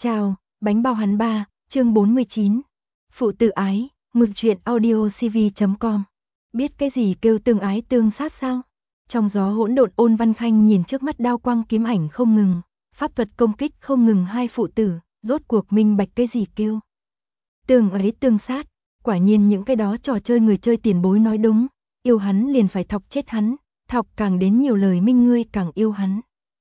Chào, bánh bao hắn ba, chương 49. Phụ tử ái, mực truyện audio cv.com. Biết cái gì kêu tương ái tương sát sao? Trong gió hỗn độn, Ôn Văn Khanh nhìn trước mắt đao quang kiếm ảnh không ngừng, pháp thuật công kích không ngừng, hai phụ tử, rốt cuộc minh bạch cái gì kêu tương ái tương sát. Quả nhiên những cái đó trò chơi người chơi tiền bối nói đúng, yêu hắn liền phải thọc chết hắn, thọc càng đến nhiều lời minh ngươi càng yêu hắn.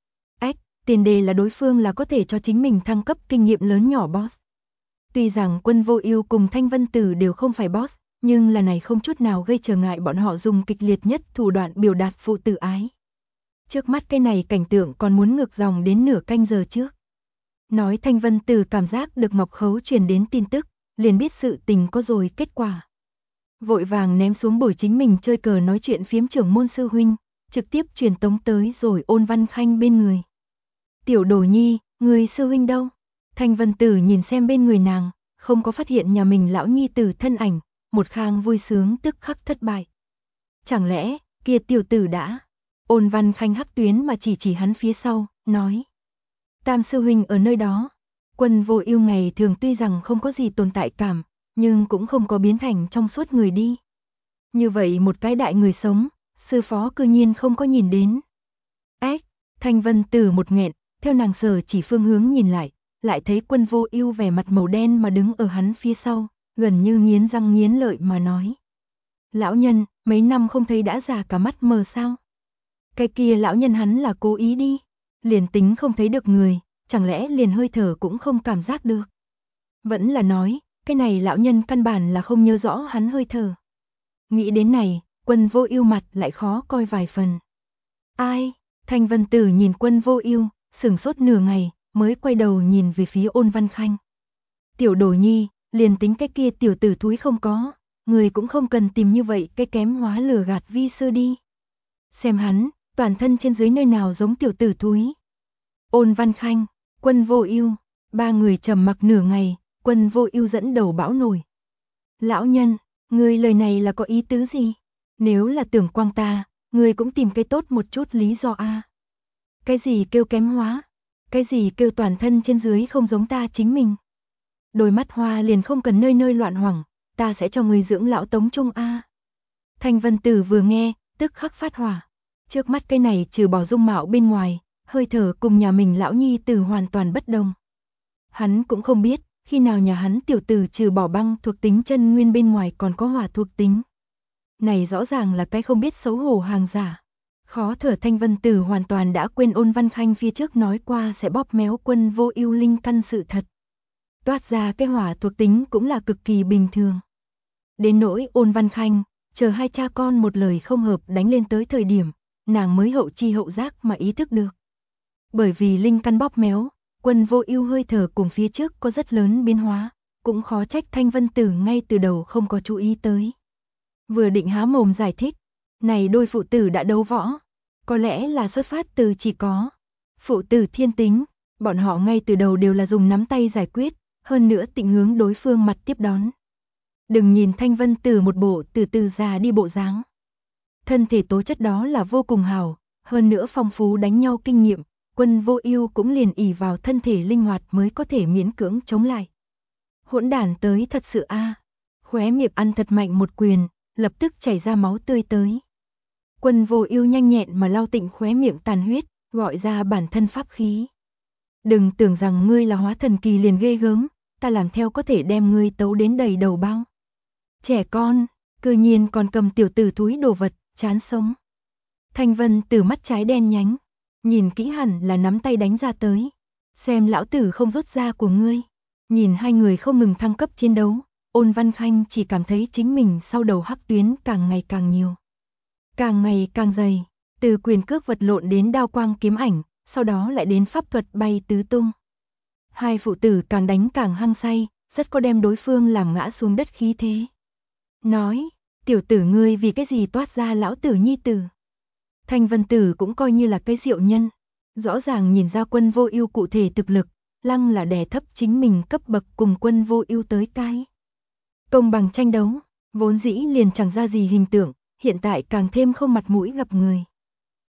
Tiền đề là đối phương là có thể cho chính mình thăng cấp kinh nghiệm lớn nhỏ boss. Tuy rằng Quân Vô Ưu cùng Thanh Vân Tử đều không phải boss, nhưng là này không chút nào gây trở ngại bọn họ dùng kịch liệt nhất thủ đoạn biểu đạt phụ tử ái. Trước mắt cái này cảnh tượng còn muốn ngược dòng đến nửa canh giờ trước. Nói Thanh Vân Tử cảm giác được Ngọc Khấu truyền đến tin tức, liền biết sự tình có rồi kết quả. Vội vàng ném xuống bồi chính mình chơi cờ nói chuyện phiếm trưởng môn sư huynh, trực tiếp truyền tống tới rồi Ôn Văn Khanh bên người. Tiểu Đồ Nhi, người sư huynh đâu? Thanh Vân Tử nhìn xem bên người nàng, không có phát hiện nhà mình lão nhi tử thân ảnh, một khang vui sướng tức khắc thất bại. Chẳng lẽ, kia tiểu tử đã? Ôn Văn Khanh hắc tuyến mà chỉ hắn phía sau, nói. Tam sư huynh ở nơi đó. Quân Vô Ưu ngày thường tuy rằng không có gì tồn tại cảm, nhưng cũng không có biến thành trong suốt người đi. Như vậy một cái đại người sống, sư phó cư nhiên không có nhìn đến. Thanh Vân Tử một nghẹn, theo nàng sở chỉ phương hướng nhìn lại thấy Quân Vô Ưu vẻ mặt màu đen mà đứng ở hắn phía sau, gần như nghiến răng nghiến lợi mà nói. Lão nhân, mấy năm không thấy đã già cả mắt mờ sao? Cái kia lão nhân hắn là cố ý đi, liền tính không thấy được người, chẳng lẽ liền hơi thở cũng không cảm giác được? Vẫn là nói, cái này lão nhân căn bản là không nhớ rõ hắn hơi thở. Nghĩ đến này, Quân Vô Ưu mặt lại khó coi vài phần. Ai? Thanh Vân Tử nhìn Quân Vô Ưu, sững sốt nửa ngày, mới quay đầu nhìn về phía Ôn Văn Khanh. Tiểu Đồ Nhi, liền tính cái kia tiểu tử thúi không có, người cũng không cần tìm như vậy cái kém hóa lừa gạt vi sư đi. Xem hắn, toàn thân trên dưới nơi nào giống tiểu tử thúi. Ôn Văn Khanh, Quân Vô Ưu, ba người trầm mặc nửa ngày, Quân Vô Ưu dẫn đầu bão nổi. Lão nhân, ngươi lời này là có ý tứ gì? Nếu là tưởng quang ta, ngươi cũng tìm cái tốt một chút lý do a. Cái gì kêu kém hóa? Cái gì kêu toàn thân trên dưới không giống ta chính mình? Đôi mắt hoa liền không cần nơi nơi loạn hoảng, ta sẽ cho người dưỡng lão tống trung a. Thanh Vân Tử vừa nghe, tức khắc phát hỏa. Trước mắt cái này trừ bỏ dung mạo bên ngoài, hơi thở cùng nhà mình lão nhi tử hoàn toàn bất đồng. Hắn cũng không biết, khi nào nhà hắn tiểu tử trừ bỏ băng thuộc tính chân nguyên bên ngoài còn có hỏa thuộc tính. Này rõ ràng là cái không biết xấu hổ hàng giả. Khó thở. Thanh Vân Tử hoàn toàn đã quên Ôn Văn Khanh phía trước nói qua sẽ bóp méo Quân Vô Ưu linh căn sự thật. Toát ra cái hỏa thuộc tính cũng là cực kỳ bình thường. Đến nỗi Ôn Văn Khanh, chờ hai cha con một lời không hợp đánh lên tới thời điểm, nàng mới hậu chi hậu giác mà ý thức được. Bởi vì linh căn bóp méo, Quân Vô Ưu hơi thở cùng phía trước có rất lớn biến hóa, cũng khó trách Thanh Vân Tử ngay từ đầu không có chú ý tới. Vừa định há mồm giải thích, này đôi phụ tử đã đấu võ, có lẽ là xuất phát từ chỉ có phụ tử thiên tính, bọn họ ngay từ đầu đều là dùng nắm tay giải quyết, hơn nữa tịnh hướng đối phương mặt tiếp đón. Đừng nhìn Thanh Vân Tử một bộ từ từ già đi bộ dáng. Thân thể tố chất đó là vô cùng hảo, hơn nữa phong phú đánh nhau kinh nghiệm, Quân Vô Ưu cũng liền ỷ vào thân thể linh hoạt mới có thể miễn cưỡng chống lại. Hỗn đản tới thật sự a. Khóe miệng ăn thật mạnh một quyền, lập tức chảy ra máu tươi tới. Quân Vô Ưu nhanh nhẹn mà lau tịnh khóe miệng tàn huyết, gọi ra bản thân pháp khí. Đừng tưởng rằng ngươi là hóa thần kỳ liền ghê gớm, ta làm theo có thể đem ngươi tấu đến đầy đầu bao. Trẻ con, cư nhiên còn cầm tiểu tử thúi đồ vật, chán sống. Thanh Vân Tử mắt trái đen nhánh, nhìn kỹ hẳn là nắm tay đánh ra tới. Xem lão tử không rút ra của ngươi. Nhìn hai người không ngừng thăng cấp chiến đấu, Ôn Văn Khanh chỉ cảm thấy chính mình sau đầu hắc tuyến càng ngày càng nhiều. Càng ngày càng dày, từ quyền cước vật lộn đến đao quang kiếm ảnh, sau đó lại đến pháp thuật bay tứ tung. Hai phụ tử càng đánh càng hăng say, rất có đem đối phương làm ngã xuống đất khí thế. Nói, tiểu tử ngươi vì cái gì toát ra lão tử nhi tử? Thanh Vân Tử cũng coi như là cái diệu nhân, rõ ràng nhìn ra Quân Vô Ưu cụ thể thực lực, lăng là đè thấp chính mình cấp bậc cùng Quân Vô Ưu tới cái. Công bằng tranh đấu, vốn dĩ liền chẳng ra gì hình tượng, hiện tại càng thêm không mặt mũi gặp người.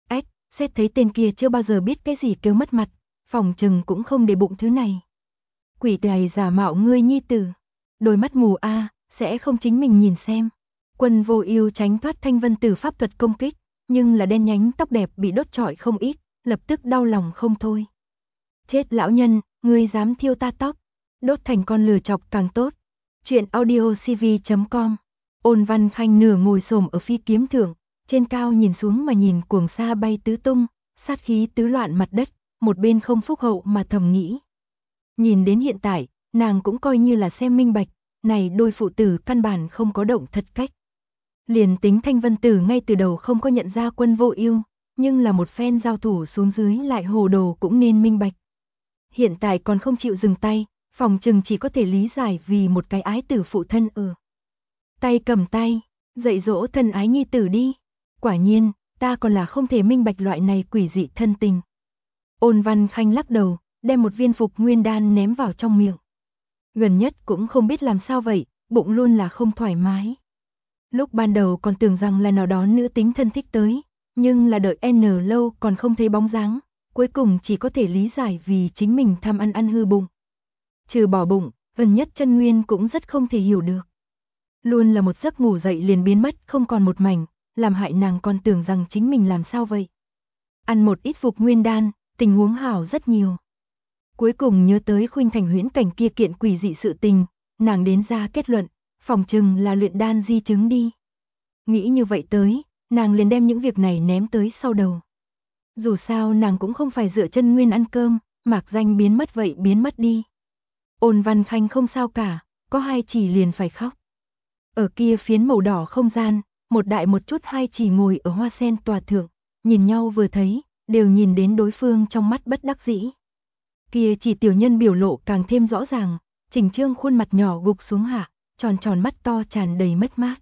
Xét thấy tên kia chưa bao giờ biết cái gì kêu mất mặt, phòng trừng cũng không để bụng thứ này. Quỷ tài giả mạo ngươi nhi tử. Đôi mắt mù a, sẽ không chính mình nhìn xem. Quân Vô Ưu tránh thoát Thanh Vân Tử pháp thuật công kích, nhưng là đen nhánh tóc đẹp bị đốt trọi không ít, lập tức đau lòng không thôi. Chết lão nhân, ngươi dám thiêu ta tóc, đốt thành con lửa chọc càng tốt. Truyện audio cv.com. Ôn Văn Khanh nửa ngồi xổm ở phi kiếm thượng, trên cao nhìn xuống mà nhìn cuồng sa bay tứ tung, sát khí tứ loạn mặt đất, một bên không phúc hậu mà thầm nghĩ. Nhìn đến hiện tại, nàng cũng coi như là xem minh bạch, này đôi phụ tử căn bản không có động thật cách. Liền tính Thanh Vân Tử ngay từ đầu không có nhận ra Quân Vô Ưu, nhưng là một phen giao thủ xuống dưới lại hồ đồ cũng nên minh bạch. Hiện tại còn không chịu dừng tay, phòng chừng chỉ có thể lý giải vì một cái ái tử phụ thân tay cầm tay, dạy dỗ thân ái nhi tử đi. Quả nhiên, ta còn là không thể minh bạch loại này quỷ dị thân tình. Ôn Văn Khanh lắc đầu, đem một viên phục nguyên đan ném vào trong miệng. Gần nhất cũng không biết làm sao vậy, bụng luôn là không thoải mái. Lúc ban đầu còn tưởng rằng là nào đó nữ tính thân thích tới, nhưng là đợi N lâu còn không thấy bóng dáng, cuối cùng chỉ có thể lý giải vì chính mình tham ăn hư bụng. Trừ bỏ bụng, gần nhất chân nguyên cũng rất không thể hiểu được. Luôn là một giấc ngủ dậy liền biến mất không còn một mảnh, làm hại nàng còn tưởng rằng chính mình làm sao vậy. Ăn một ít phục nguyên đan, tình huống hảo rất nhiều. Cuối cùng nhớ tới Khuynh Thành huyễn cảnh kia kiện quỷ dị sự tình, nàng đến ra kết luận, phòng chừng là luyện đan di chứng đi. Nghĩ như vậy tới, nàng liền đem những việc này ném tới sau đầu. Dù sao nàng cũng không phải dựa chân nguyên ăn cơm, mạc danh biến mất vậy biến mất đi. Ôn Văn Khanh không sao cả, có hai chỉ liền phải khóc. Ở kia phiến màu đỏ không gian, một đại một chút hai chỉ ngồi ở hoa sen tòa thượng, nhìn nhau vừa thấy, đều nhìn đến đối phương trong mắt bất đắc dĩ. Kia chỉ tiểu nhân biểu lộ càng thêm rõ ràng, chỉnh trương khuôn mặt nhỏ gục xuống hạ, tròn tròn mắt to tràn đầy mất mát.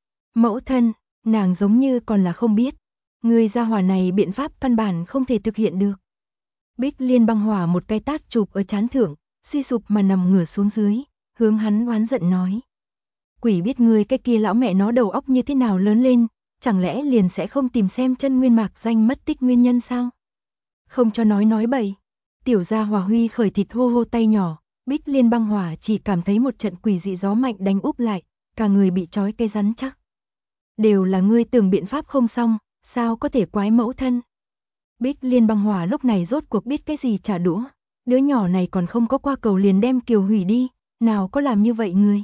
Mẫu thân, nàng giống như còn là không biết, người gia hỏa này biện pháp căn bản không thể thực hiện được. Bích Liên băng hỏa một cái tát chụp ở trán thượng, suy sụp mà nằm ngửa xuống dưới, hướng hắn oán giận nói. Quỷ biết người cái kia lão mẹ nó đầu óc như thế nào lớn lên, chẳng lẽ liền sẽ không tìm xem chân nguyên mạc danh mất tích nguyên nhân sao? Không cho nói bậy. Tiểu gia hỏa huy khởi thịt hô hô tay nhỏ, Bích Liên băng hỏa chỉ cảm thấy một trận quỷ dị gió mạnh đánh úp lại, cả người bị trói cây rắn chắc. Đều là ngươi tưởng biện pháp không xong, sao có thể quái mẫu thân? Bích Liên băng hỏa lúc này rốt cuộc biết cái gì trả đũa, đứa nhỏ này còn không có qua cầu liền đem Kiều hủy đi, nào có làm như vậy ngươi?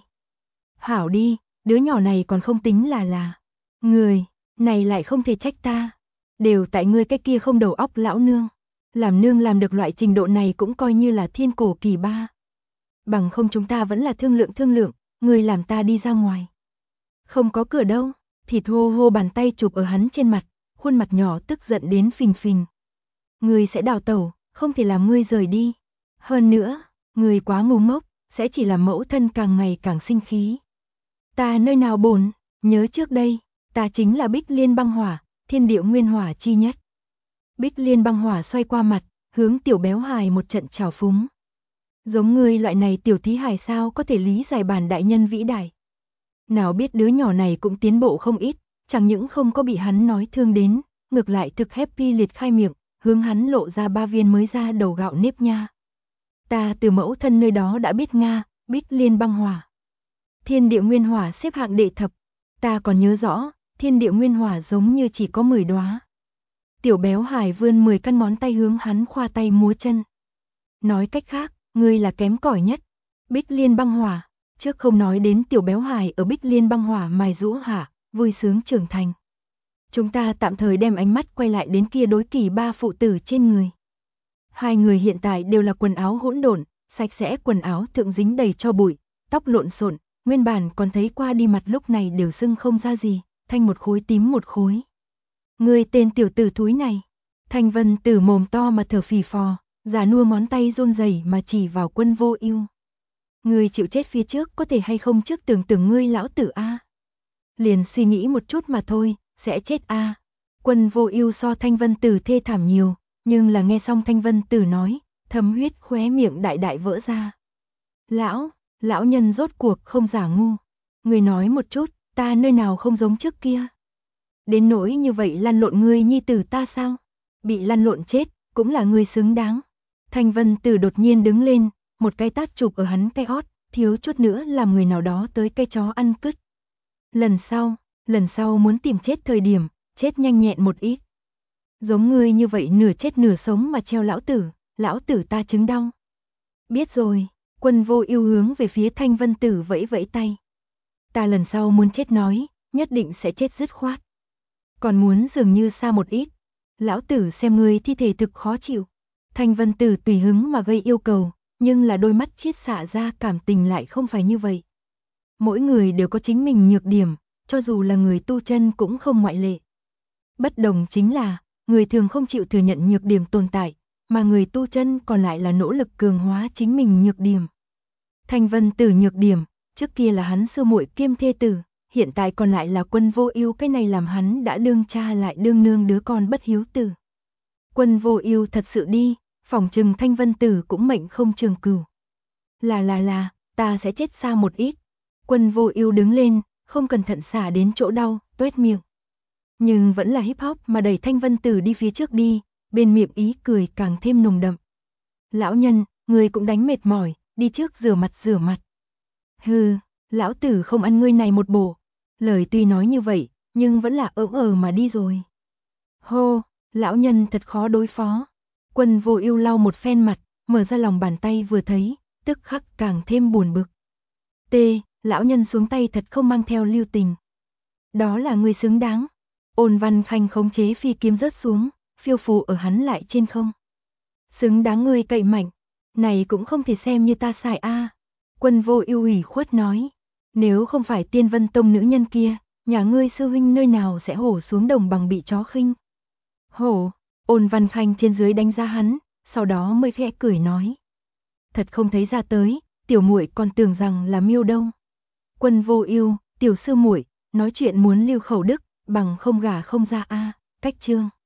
Hảo đi, đứa nhỏ này còn không tính là người, này lại không thể trách ta, đều tại ngươi cái kia không đầu óc lão nương. Làm nương làm được loại trình độ này cũng coi như là thiên cổ kỳ ba. Bằng không chúng ta vẫn là thương lượng, ngươi làm ta đi ra ngoài. Không có cửa đâu, thịt hô hô bàn tay chụp ở hắn trên mặt, khuôn mặt nhỏ tức giận đến phình phình. Ngươi sẽ đào tẩu, không thể làm ngươi rời đi. Hơn nữa, ngươi quá ngu ngốc, sẽ chỉ làm mẫu thân càng ngày càng sinh khí. Ta nơi nào bổn, nhớ trước đây, ta chính là Bích Liên băng hỏa, thiên điệu nguyên hỏa chi nhất. Bích Liên băng hỏa xoay qua mặt, hướng tiểu béo hài một trận trào phúng. Giống ngươi loại này tiểu thí hài sao có thể lý giải bản đại nhân vĩ đại. Nào biết đứa nhỏ này cũng tiến bộ không ít, chẳng những không có bị hắn nói thương đến, ngược lại thực happy liệt khai miệng, hướng hắn lộ ra 3 viên mới ra đầu gạo nếp nha. Ta từ mẫu thân nơi đó đã biết Nga, Bích Liên băng hỏa. Thiên địa nguyên hỏa xếp hạng đệ thập, ta còn nhớ rõ, thiên địa nguyên hỏa giống như chỉ có 10 đóa. Tiểu béo hài vươn 10 căn ngón tay hướng hắn khoa tay múa chân. Nói cách khác, ngươi là kém cỏi nhất. Bích Liên băng hỏa, trước không nói đến tiểu béo hài ở Bích Liên băng hỏa mài rũ hả, vui sướng trưởng thành. Chúng ta tạm thời đem ánh mắt quay lại đến kia đối kỳ ba phụ tử trên người. Hai người hiện tại đều là quần áo hỗn độn, sạch sẽ quần áo thượng dính đầy tro bụi, tóc lộn xộn, nguyên bản còn thấy qua đi mặt lúc này đều sưng không ra gì, thanh một khối tím một khối. Ngươi tên tiểu tử thúi này. Thanh Vân Tử mồm to mà thở phì phò, già nua ngón tay run rẩy mà chỉ vào Quân Vô Ưu. Ngươi chịu chết phía trước có thể hay không trước tưởng ngươi lão tử a. Liền suy nghĩ một chút mà thôi, sẽ chết a. Quân Vô Ưu so Thanh Vân Tử thê thảm nhiều, nhưng là nghe xong Thanh Vân Tử nói, thấm huyết khóe miệng đại đại vỡ ra. Lão nhân rốt cuộc không giả ngu. Ngươi nói một chút, ta nơi nào không giống trước kia? Đến nỗi như vậy lăn lộn ngươi nhi tử ta sao? Bị lăn lộn chết, cũng là ngươi xứng đáng. Thanh Vân Tử đột nhiên đứng lên, một cái tát chụp ở hắn cái hót, thiếu chút nữa làm người nào đó tới cây chó ăn cứt. Lần sau muốn tìm chết thời điểm, chết nhanh nhẹn một ít. Giống ngươi như vậy nửa chết nửa sống mà treo lão tử ta chứng đau. Biết rồi, Quân Vô Ưu hướng về phía Thanh Vân Tử vẫy vẫy tay. Ta lần sau muốn chết nói, nhất định sẽ chết dứt khoát. Còn muốn dường như xa một ít, lão tử xem ngươi thi thể thực khó chịu. Thanh Vân Tử tùy hứng mà gây yêu cầu, nhưng là đôi mắt chiết xạ ra cảm tình lại không phải như vậy. Mỗi người đều có chính mình nhược điểm, cho dù là người tu chân cũng không ngoại lệ. Bất đồng chính là, người thường không chịu thừa nhận nhược điểm tồn tại, mà người tu chân còn lại là nỗ lực cường hóa chính mình nhược điểm. Thanh Vân Tử nhược điểm, trước kia là hắn sư muội kiêm thê tử, hiện tại còn lại là Quân Vô Ưu, cái này làm hắn đã đương cha lại đương nương đứa con bất hiếu tử. Quân Vô Ưu thật sự đi, phỏng chừng Thanh Vân Tử cũng mệnh không trường cửu. Là, ta sẽ chết xa một ít. Quân Vô Ưu đứng lên, không cẩn thận xả đến chỗ đau, toét miệng. Nhưng vẫn là hip hop mà đẩy Thanh Vân Tử đi phía trước đi, bên miệng ý cười càng thêm nồng đậm. Lão nhân, người cũng đánh mệt mỏi, đi trước rửa mặt. Hừ, lão tử không ăn ngươi này một bổ. Lời tuy nói như vậy, nhưng vẫn là mà đi rồi. Hô, lão nhân thật khó đối phó. Quân Vô Ưu lau một phen mặt, mở ra lòng bàn tay vừa thấy, tức khắc càng thêm buồn bực. Lão nhân xuống tay thật không mang theo lưu tình. Đó là ngươi xứng đáng. Ôn Văn Khanh khống chế phi kiếm rớt xuống, phiêu phù ở hắn lại trên không. Xứng đáng ngươi cậy mạnh, này cũng không thể xem như ta xài a. Quân Vô Ưu ủy khuất nói, nếu không phải Tiên Vân Tông nữ nhân kia, nhà ngươi sư huynh nơi nào sẽ hổ xuống đồng bằng bị chó khinh. Hổ, Ôn Văn Khanh trên dưới đánh giá hắn, sau đó mới khẽ cười nói. Thật không thấy ra tới, tiểu muội còn tưởng rằng là miêu đâu. Quân Vô Ưu, tiểu sư muội, nói chuyện muốn lưu khẩu đức, bằng không gả không ra a, cách chương.